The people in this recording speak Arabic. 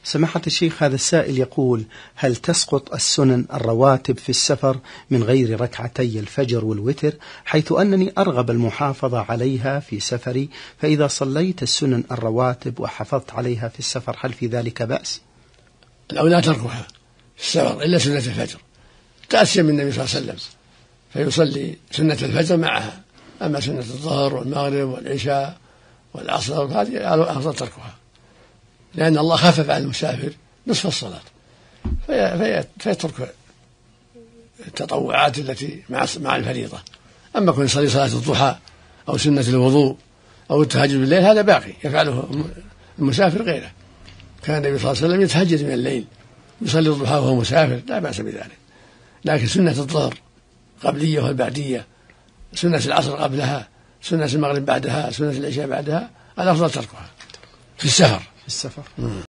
سماحة الشيخ، هذا السائل يقول: هل تسقط السنن الرواتب في السفر من غير ركعتي الفجر والوتر، حيث أنني أرغب المحافظة عليها في سفري، فإذا صليت السنن الرواتب وحافظت عليها في السفر هل في ذلك بأس؟ الأولى تركها في السفر إلا سنة الفجر تأسيا من النبي صلى الله عليه وسلم، فيصلي سنة الفجر معها، أما سنة الظهر والمغرب والعشاء والعصر هذه أفضل تركها، لأن الله خفف عن المسافر نصف الصلاة فيترك التطوعات التي مع الفريضة. أما كن يصلي صلاة الضحى أو سنة الوضوء أو التهجد بالليل هذا باقي يفعله المسافر غيره. كان النبي صلى الله عليه وسلم يتهجد من الليل يصلي الضحى وهو مسافر لا بأس بذلك، لكن سنة الظهر قبلية والبعدية، سنة العصر قبلها، سنة المغرب بعدها، سنة العشاء بعدها، الأفضل تركها في السفر.